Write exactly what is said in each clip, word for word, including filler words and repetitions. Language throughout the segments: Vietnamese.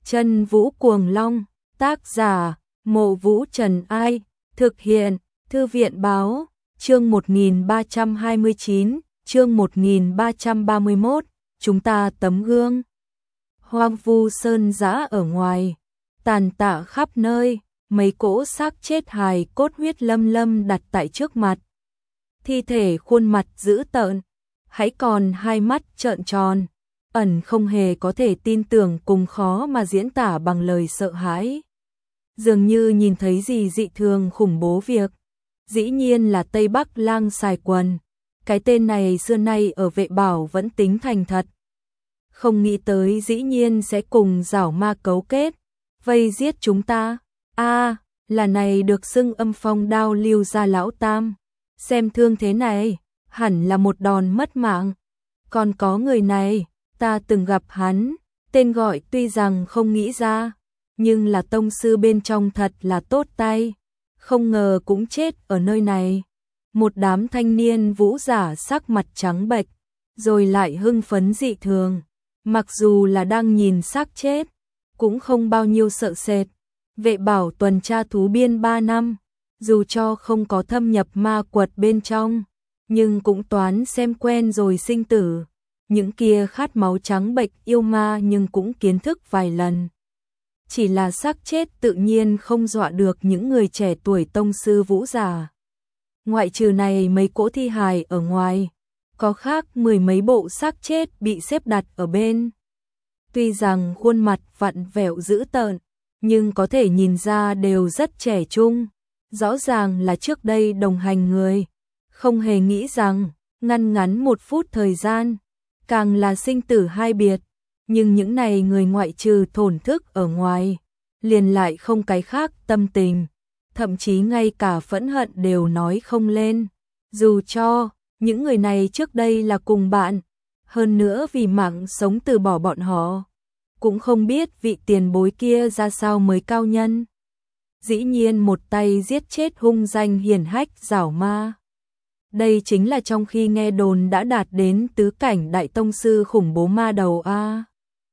Chân Vũ Cuồng Long, tác giả, Mộ Vũ Trần Ai, thực hiện, Thư viện Báo, chương một nghìn ba trăm hai mươi chín, chương một nghìn ba trăm ba mươi mốt, chúng ta tấm gương. Hoang vu sơn dã ở ngoài, tàn tạ khắp nơi, mấy cỗ xác chết hài cốt huyết lâm lâm đặt tại trước mặt. Thi thể khuôn mặt dữ tợn, hãy còn hai mắt trợn tròn, ẩn không hề có thể tin tưởng cùng khó mà diễn tả bằng lời sợ hãi. Dường như nhìn thấy gì dị thường khủng bố việc. Dĩ nhiên là Tây Bắc Lang Xài Quần. Cái tên này xưa nay ở Vệ Bảo vẫn tính thành thật. Không nghĩ tới dĩ nhiên sẽ cùng giảo ma cấu kết, vây giết chúng ta. A, à, là này được xưng âm phong đao lưu ra lão tam. Xem thương thế này, hẳn là một đòn mất mạng. Còn có người này, ta từng gặp hắn, tên gọi tuy rằng không nghĩ ra, nhưng là tông sư bên trong thật là tốt tay. Không ngờ cũng chết ở nơi này. Một đám thanh niên vũ giả sắc mặt trắng bệch, rồi lại hưng phấn dị thường. Mặc dù là đang nhìn xác chết, cũng không bao nhiêu sợ sệt. Vệ Bảo tuần tra thú biên ba năm, dù cho không có thâm nhập ma quật bên trong, nhưng cũng toán xem quen rồi sinh tử. Những kia khát máu trắng bệch yêu ma nhưng cũng kiến thức vài lần. Chỉ là xác chết tự nhiên không dọa được những người trẻ tuổi tông sư vũ giả. Ngoại trừ này mấy cỗ thi hài ở ngoài, có khác mười mấy bộ xác chết bị xếp đặt ở bên. Tuy rằng khuôn mặt vặn vẹo dữ tợn, nhưng có thể nhìn ra đều rất trẻ trung. Rõ ràng là trước đây đồng hành người, không hề nghĩ rằng ngăn ngắn một phút thời gian, càng là sinh tử hai biệt. Nhưng những này người ngoại trừ thổn thức ở ngoài, liền lại không cái khác tâm tình, thậm chí ngay cả phẫn hận đều nói không lên. Dù cho những người này trước đây là cùng bạn, hơn nữa vì mạng sống từ bỏ bọn họ, cũng không biết vị tiền bối kia ra sao mới cao nhân. Dĩ nhiên một tay giết chết hung danh hiển hách giảo ma. Đây chính là trong khi nghe đồn đã đạt đến tứ cảnh đại tông sư khủng bố ma đầu a.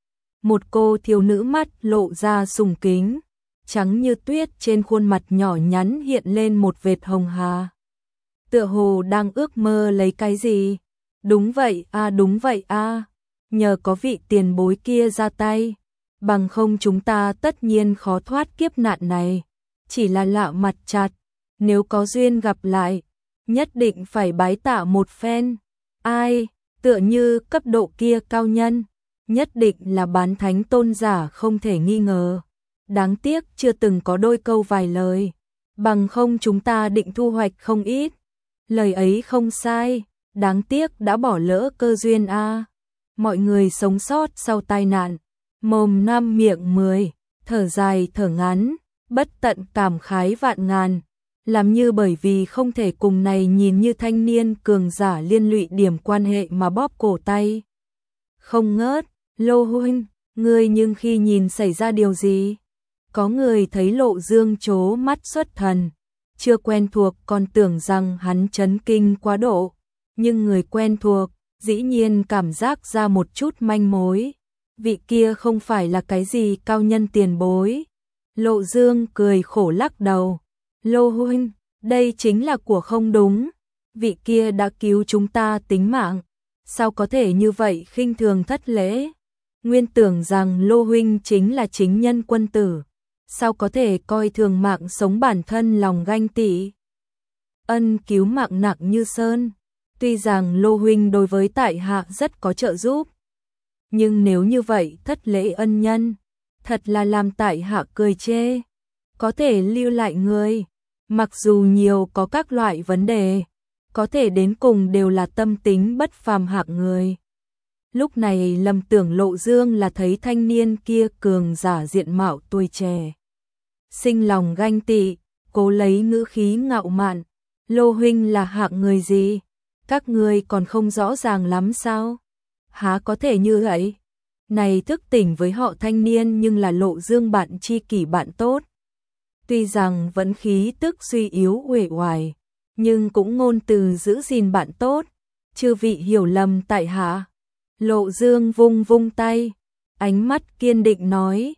Một cô thiếu nữ mắt lộ ra sùng kính, trắng như tuyết, trên khuôn mặt nhỏ nhắn hiện lên một vệt hồng hà. Tựa hồ đang ước mơ lấy cái gì? Đúng vậy a, à, đúng vậy a. À. Nhờ có vị tiền bối kia ra tay, bằng không chúng ta tất nhiên khó thoát kiếp nạn này. Chỉ là lạ mặt chặt, nếu có duyên gặp lại, nhất định phải bái tạ một phen. Ai, tựa như cấp độ kia cao nhân, nhất định là bán thánh tôn giả không thể nghi ngờ. Đáng tiếc chưa từng có đôi câu vài lời, bằng không chúng ta định thu hoạch không ít. Lời ấy không sai, đáng tiếc đã bỏ lỡ cơ duyên a. À. Mọi người sống sót sau tai nạn, mồm năm miệng mười, thở dài thở ngắn, bất tận cảm khái vạn ngàn. Làm như bởi vì không thể cùng này nhìn như thanh niên cường giả liên lụy điểm quan hệ mà bóp cổ tay. Không ngớt, Lô huynh, ngươi nhưng khi nhìn xảy ra điều gì? Có người thấy Lộ Dương trố mắt xuất thần, chưa quen thuộc còn tưởng rằng hắn chấn kinh quá độ, nhưng người quen thuộc dĩ nhiên cảm giác ra một chút manh mối. Vị kia không phải là cái gì cao nhân tiền bối. Lộ Dương cười khổ lắc đầu. Lô huynh, đây chính là của không đúng. Vị kia đã cứu chúng ta tính mạng, sao có thể như vậy khinh thường thất lễ? Nguyên tưởng rằng Lô huynh chính là chính nhân quân tử, sao có thể coi thường mạng sống bản thân lòng ganh tị? Ân cứu mạng nặng như sơn, tuy rằng Lô huynh đối với tại hạ rất có trợ giúp, nhưng nếu như vậy thất lễ ân nhân, thật là làm tại hạ cười chê. Có thể lưu lại người, mặc dù nhiều có các loại vấn đề, có thể đến cùng đều là tâm tính bất phàm hạng người. Lúc này lầm tưởng Lộ Dương là thấy thanh niên kia cường giả diện mạo tuổi trẻ, sinh lòng ganh tị, cố lấy ngữ khí ngạo mạn. Lô huynh là hạng người gì? Các ngươi còn không rõ ràng lắm sao? Há có thể như vậy? Này thức tỉnh với họ thanh niên nhưng là Lộ Dương bạn tri kỷ bạn tốt. Tuy rằng vẫn khí tức suy yếu uể oải, nhưng cũng ngôn từ giữ gìn bạn tốt. Chư vị hiểu lầm tại hạ. Lộ Dương vung vung tay, ánh mắt kiên định nói,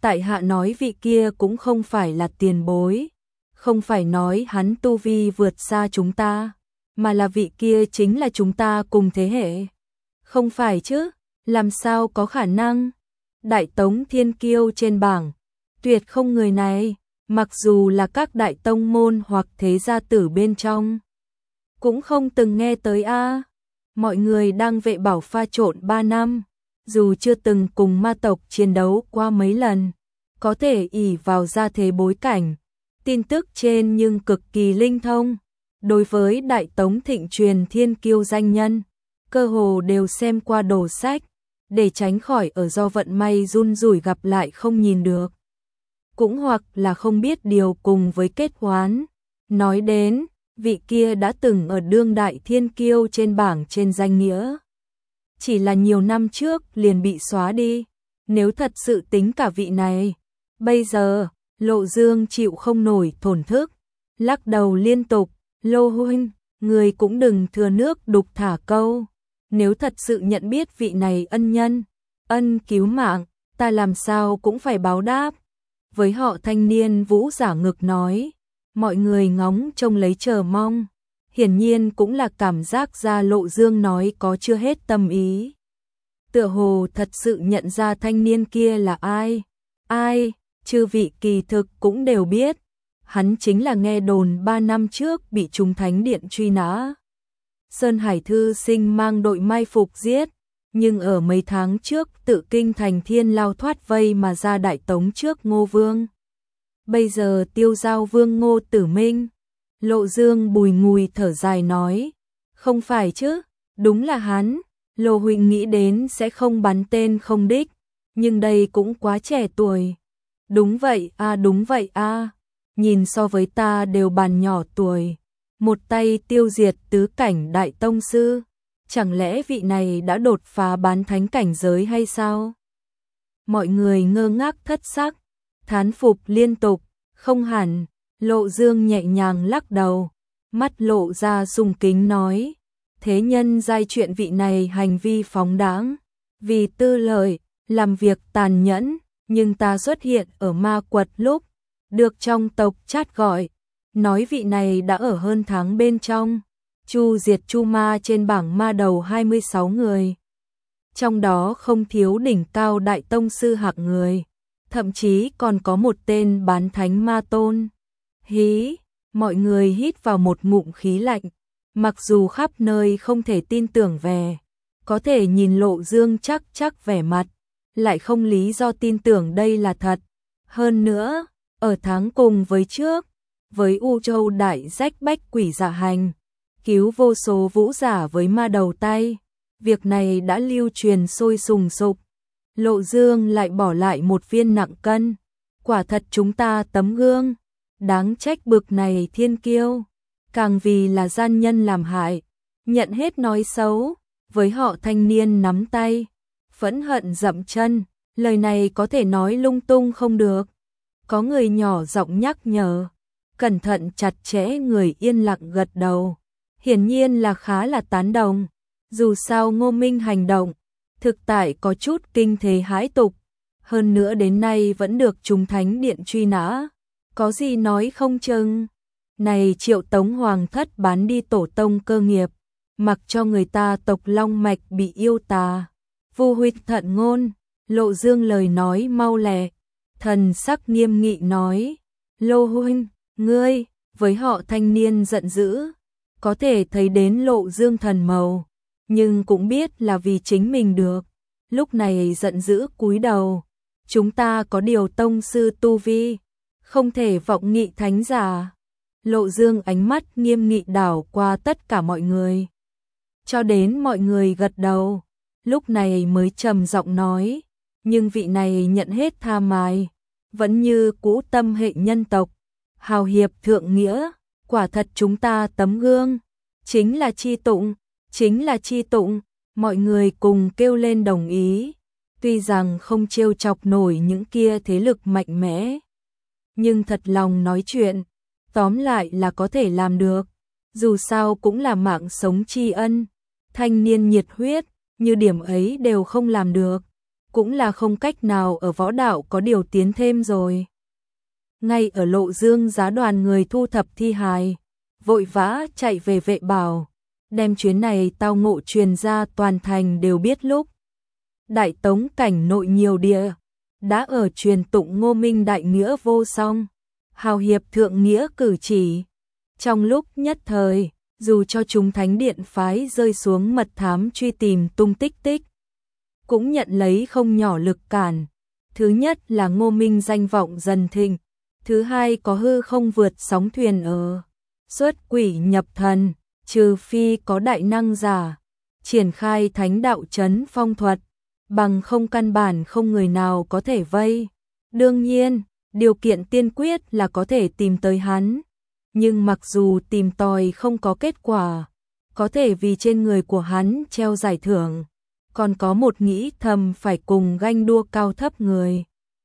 tại hạ nói vị kia cũng không phải là tiền bối, không phải nói hắn tu vi vượt xa chúng ta, mà là vị kia chính là chúng ta cùng thế hệ. Không phải chứ, làm sao có khả năng? Đại tống thiên kiêu trên bảng, tuyệt không người này, mặc dù là các đại tông môn hoặc thế gia tử bên trong, cũng không từng nghe tới a. Mọi người đang vệ bảo pha trộn ba năm, dù chưa từng cùng ma tộc chiến đấu qua mấy lần, có thể ỷ vào gia thế bối cảnh, tin tức trên nhưng cực kỳ linh thông. Đối với đại tống thịnh truyền thiên kiêu danh nhân, cơ hồ đều xem qua đồ sách, để tránh khỏi ở do vận may run rủi gặp lại không nhìn được. Cũng hoặc là không biết điều cùng với kết hoán. Nói đến, vị kia đã từng ở đương đại thiên kiêu trên bảng trên danh nghĩa. Chỉ là nhiều năm trước liền bị xóa đi. Nếu thật sự tính cả vị này, bây giờ, Lộ Dương chịu không nổi thổn thức, lắc đầu liên tục, Lô huynh, người cũng đừng thừa nước đục thả câu. Nếu thật sự nhận biết vị này ân nhân, ân cứu mạng, ta làm sao cũng phải báo đáp. Với họ thanh niên Vũ giả ngực nói, mọi người ngóng trông lấy chờ mong, hiển nhiên cũng là cảm giác ra Lộ Dương nói có chưa hết tâm ý. Tựa hồ thật sự nhận ra thanh niên kia là ai, ai, chư vị kỳ thực cũng đều biết, hắn chính là nghe đồn ba năm trước bị Trung Thánh Điện truy nã. Sơn Hải Thư Sinh mang đội mai phục giết, nhưng ở mấy tháng trước tự kinh thành thiên lao thoát vây mà ra đại tống trước Ngô Vương. Bây giờ tiêu giao vương Ngô Tử Minh. Lộ Dương bùi ngùi thở dài nói, không phải chứ, đúng là hắn, Lô huynh nghĩ đến sẽ không bắn tên không đích, nhưng đây cũng quá trẻ tuổi. Đúng vậy a à, đúng vậy a à. Nhìn so với ta đều bàn nhỏ tuổi, một tay tiêu diệt tứ cảnh đại tông sư, chẳng lẽ vị này đã đột phá bán thánh cảnh giới hay sao? Mọi người ngơ ngác thất sắc, thán phục liên tục, không hẳn. Lộ Dương nhẹ nhàng lắc đầu, mắt lộ ra sùng kính nói, thế nhân giai chuyện vị này hành vi phóng đãng, vì tư lợi, làm việc tàn nhẫn, nhưng ta xuất hiện ở ma quật lúc, được trong tộc chát gọi, nói vị này đã ở hơn tháng bên trong, chu diệt chu ma trên bảng ma đầu hai mươi sáu người. Trong đó không thiếu đỉnh cao đại tông sư hạng người, thậm chí còn có một tên bán thánh ma tôn. Hí, mọi người hít vào một ngụm khí lạnh, mặc dù khắp nơi không thể tin tưởng về, có thể nhìn Lộ Dương chắc chắc vẻ mặt, lại không lý do tin tưởng đây là thật. Hơn nữa, ở tháng cùng với trước, với U Châu đại rách bách quỷ giả hành, cứu vô số vũ giả với ma đầu tay, việc này đã lưu truyền sôi sùng sục. Lộ Dương lại bỏ lại một viên nặng cân, quả thật chúng ta tấm gương. Đáng trách bực này thiên kiêu, càng vì là gian nhân làm hại, nhận hết nói xấu, với họ thanh niên nắm tay, phẫn hận dậm chân, lời này có thể nói lung tung không được. Có người nhỏ giọng nhắc nhở, cẩn thận chặt chẽ người yên lặng gật đầu, hiển nhiên là khá là tán đồng, dù sao Ngô Minh hành động, thực tại có chút kinh thế hãi tục, hơn nữa đến nay vẫn được Trung Thánh Điện truy nã. Có gì nói không chừng, này Triệu Tống Hoàng thất bán đi tổ tông cơ nghiệp, mặc cho người ta tộc long mạch bị yêu tà. Vu huynh thận ngôn, Lộ Dương lời nói mau lẹ, thần sắc nghiêm nghị nói, Lô huynh, ngươi, với họ thanh niên giận dữ, có thể thấy đến Lộ Dương thần màu, nhưng cũng biết là vì chính mình được, lúc này giận dữ cúi đầu, chúng ta có điều tông sư tu vi, không thể vọng nghị thánh giả. Lộ Dương ánh mắt nghiêm nghị đảo qua tất cả mọi người, cho đến mọi người gật đầu, lúc này mới trầm giọng nói, nhưng vị này nhận hết tha mài, vẫn như cũ tâm hệ nhân tộc, hào hiệp thượng nghĩa, quả thật chúng ta tấm gương, chính là chi tụng, chính là chi tụng, mọi người cùng kêu lên đồng ý, tuy rằng không trêu chọc nổi những kia thế lực mạnh mẽ, nhưng thật lòng nói chuyện, tóm lại là có thể làm được, dù sao cũng là mạng sống tri ân, thanh niên nhiệt huyết, như điểm ấy đều không làm được, cũng là không cách nào ở võ đạo có điều tiến thêm rồi. Ngay ở Lộ Dương Giá đoàn người thu thập thi hài, vội vã chạy về Vệ Bảo, đem chuyến này tao ngộ truyền ra toàn thành đều biết lúc. Đại Tống cảnh nội nhiều địa, đã ở truyền tụng Ngô Minh đại nghĩa vô song, hào hiệp thượng nghĩa cử chỉ. Trong lúc nhất thời, dù cho chúng thánh điện phái rơi xuống mật thám truy tìm tung tích tích, cũng nhận lấy không nhỏ lực cản. Thứ nhất là Ngô Minh danh vọng dần thịnh, thứ hai có hư không vượt sóng thuyền ở, xuất quỷ nhập thần, trừ phi có đại năng giả, triển khai thánh đạo chấn phong thuật, bằng không căn bản không người nào có thể vây. Đương nhiên, điều kiện tiên quyết là có thể tìm tới hắn. Nhưng mặc dù tìm tòi không có kết quả, có thể vì trên người của hắn treo giải thưởng, còn có một nghĩ thầm phải cùng ganh đua cao thấp người.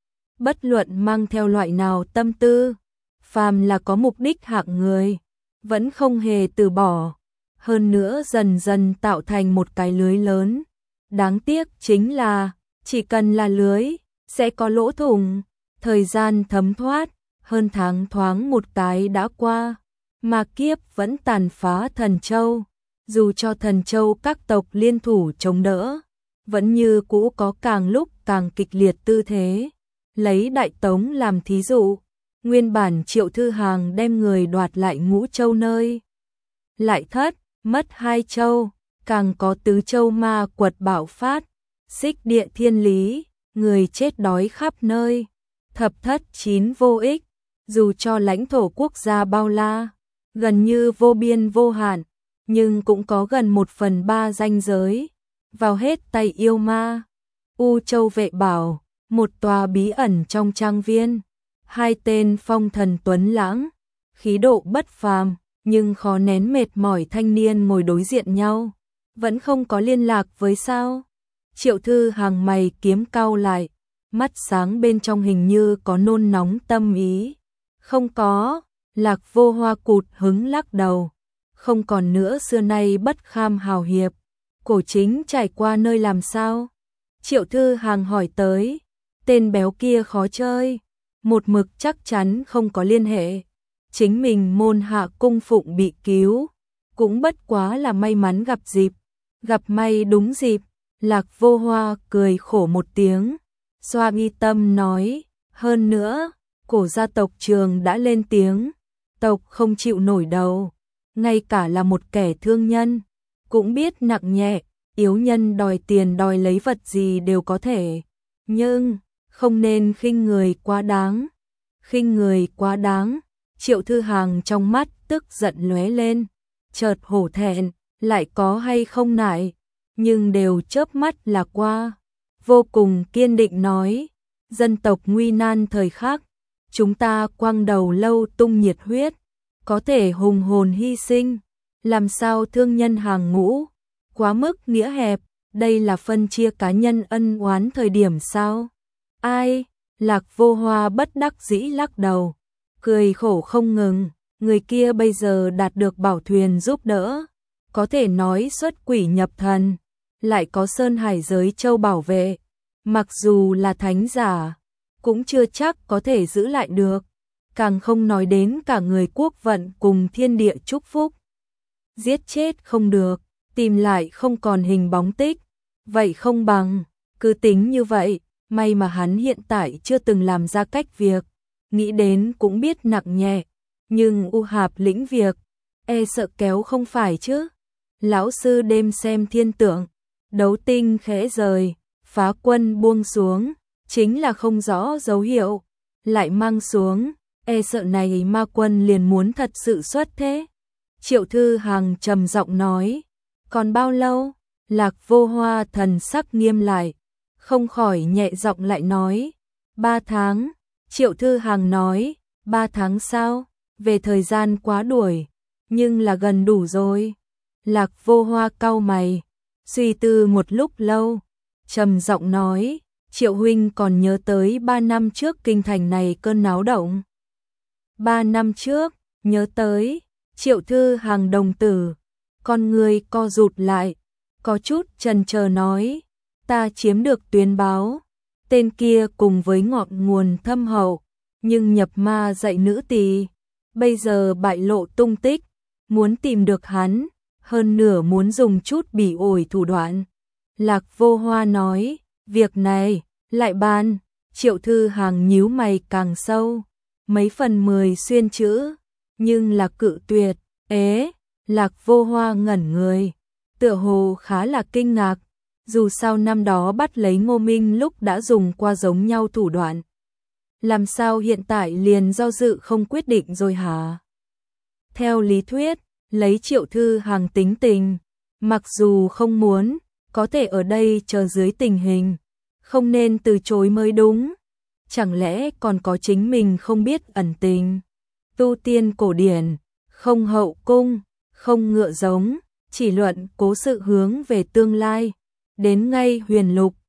Bất luận mang theo loại nào tâm tư, phàm là có mục đích hạng người, vẫn không hề từ bỏ. Hơn nữa dần dần tạo thành một cái lưới lớn. Đáng tiếc chính là, chỉ cần là lưới, sẽ có lỗ thủng. Thời gian thấm thoát, hơn tháng thoáng một cái đã qua, mà kiếp vẫn tàn phá Thần Châu. Dù cho Thần Châu các tộc liên thủ chống đỡ, vẫn như cũ có càng lúc càng kịch liệt tư thế. Lấy Đại Tống làm thí dụ, nguyên bản Triệu Thư Hàng đem người đoạt lại Ngũ Châu nơi lại thất, mất hai châu, càng có tứ châu ma quật bạo phát, xích địa thiên lý, người chết đói khắp nơi, thập thất chín vô ích. Dù cho lãnh thổ quốc gia bao la, gần như vô biên vô hạn, nhưng cũng có gần một phần ba ranh giới vào hết tay yêu ma. U Châu Vệ Bảo, một tòa bí ẩn trong trang viên, hai tên phong thần tuấn lãng, khí độ bất phàm, nhưng khó nén mệt mỏi thanh niên ngồi đối diện nhau, vẫn không có liên lạc với sao? Triệu Thư Hàng mày kiếm cau lại, mắt sáng bên trong hình như có nôn nóng tâm ý. Không có, Lạc Vô Hoa cụt hứng lắc đầu, không còn nữa xưa nay bất kham hào hiệp. Cổ Chính trải qua nơi làm sao? Triệu Thư Hàng hỏi tới, tên béo kia khó chơi, một mực chắc chắn không có liên hệ. Chính mình môn hạ cung phụng bị cứu, cũng bất quá là may mắn gặp dịp, gặp may đúng dịp. Lạc Vô Hoa cười khổ một tiếng, xoa mi tâm nói, hơn nữa, cổ gia tộc Trường đã lên tiếng, tộc không chịu nổi đầu, ngay cả là một kẻ thương nhân, cũng biết nặng nhẹ, yếu nhân đòi tiền đòi lấy vật gì đều có thể, nhưng không nên khinh người quá đáng. Khinh người quá đáng. Triệu Thư Hàng trong mắt tức giận lóe lên, chợt hổ thẹn, lại có hay không nại, nhưng đều chớp mắt là qua. Vô cùng kiên định nói, dân tộc nguy nan thời khắc, chúng ta quăng đầu lâu tung nhiệt huyết, có thể hùng hồn hy sinh, làm sao thương nhân hàng ngũ, quá mức nghĩa hẹp, đây là phân chia cá nhân ân oán thời điểm sao? Ai? Lạc Vô Hoa bất đắc dĩ lắc đầu, cười khổ không ngừng, người kia bây giờ đạt được bảo thuyền giúp đỡ, có thể nói xuất quỷ nhập thần, lại có Sơn Hải giới châu bảo vệ, mặc dù là thánh giả, cũng chưa chắc có thể giữ lại được, càng không nói đến cả người quốc vận cùng thiên địa chúc phúc. Giết chết không được, tìm lại không còn hình bóng tích, vậy không bằng, cứ tính như vậy, may mà hắn hiện tại chưa từng làm ra cách việc, nghĩ đến cũng biết nặng nhẹ, nhưng u hạp lĩnh việc, e sợ kéo không phải chứ. Lão sư đêm xem thiên tượng, đấu tinh khẽ rời, phá quân buông xuống, chính là không rõ dấu hiệu, lại mang xuống, e sợ này ma quân liền muốn thật sự xuất thế. Triệu Thư Hàng trầm giọng nói, còn bao lâu? Lạc Vô Hoa thần sắc nghiêm lại, không khỏi nhẹ giọng lại nói, ba tháng. Triệu Thư Hàng nói, ba tháng sao? Về thời gian quá đuổi, nhưng là gần đủ rồi. Lạc Vô Hoa cau mày, suy tư một lúc lâu, trầm giọng nói, Triệu huynh còn nhớ tới ba năm trước kinh thành này cơn náo động. Ba năm trước, nhớ tới. Triệu Thư Hàng đồng tử, con người co rụt lại, có chút chần chờ nói, ta chiếm được tuyến báo. Tên kia cùng với ngọn nguồn thâm hậu, nhưng nhập ma dạy nữ tỳ, bây giờ bại lộ tung tích, muốn tìm được hắn, hơn nửa muốn dùng chút bỉ ổi thủ đoạn. Lạc Vô Hoa nói, việc này, lại bàn. Triệu Thư Hằng nhíu mày càng sâu, mấy phần mười xuyên chữ, nhưng là cự tuyệt. Ế, Lạc Vô Hoa ngẩn người, tựa hồ khá là kinh ngạc, dù sao năm đó bắt lấy Ngô Minh lúc đã dùng qua giống nhau thủ đoạn. Làm sao hiện tại liền do dự không quyết định rồi hả? Theo lý thuyết, lấy Triệu Thư Hằng tính tình, mặc dù không muốn, có thể ở đây chờ dưới tình hình, không nên từ chối mới đúng. Chẳng lẽ còn có chính mình không biết ẩn tình? Tu tiên cổ điển, không hậu cung, không ngựa giống, chỉ luận cố sự hướng về tương lai. Đến ngay huyền lục,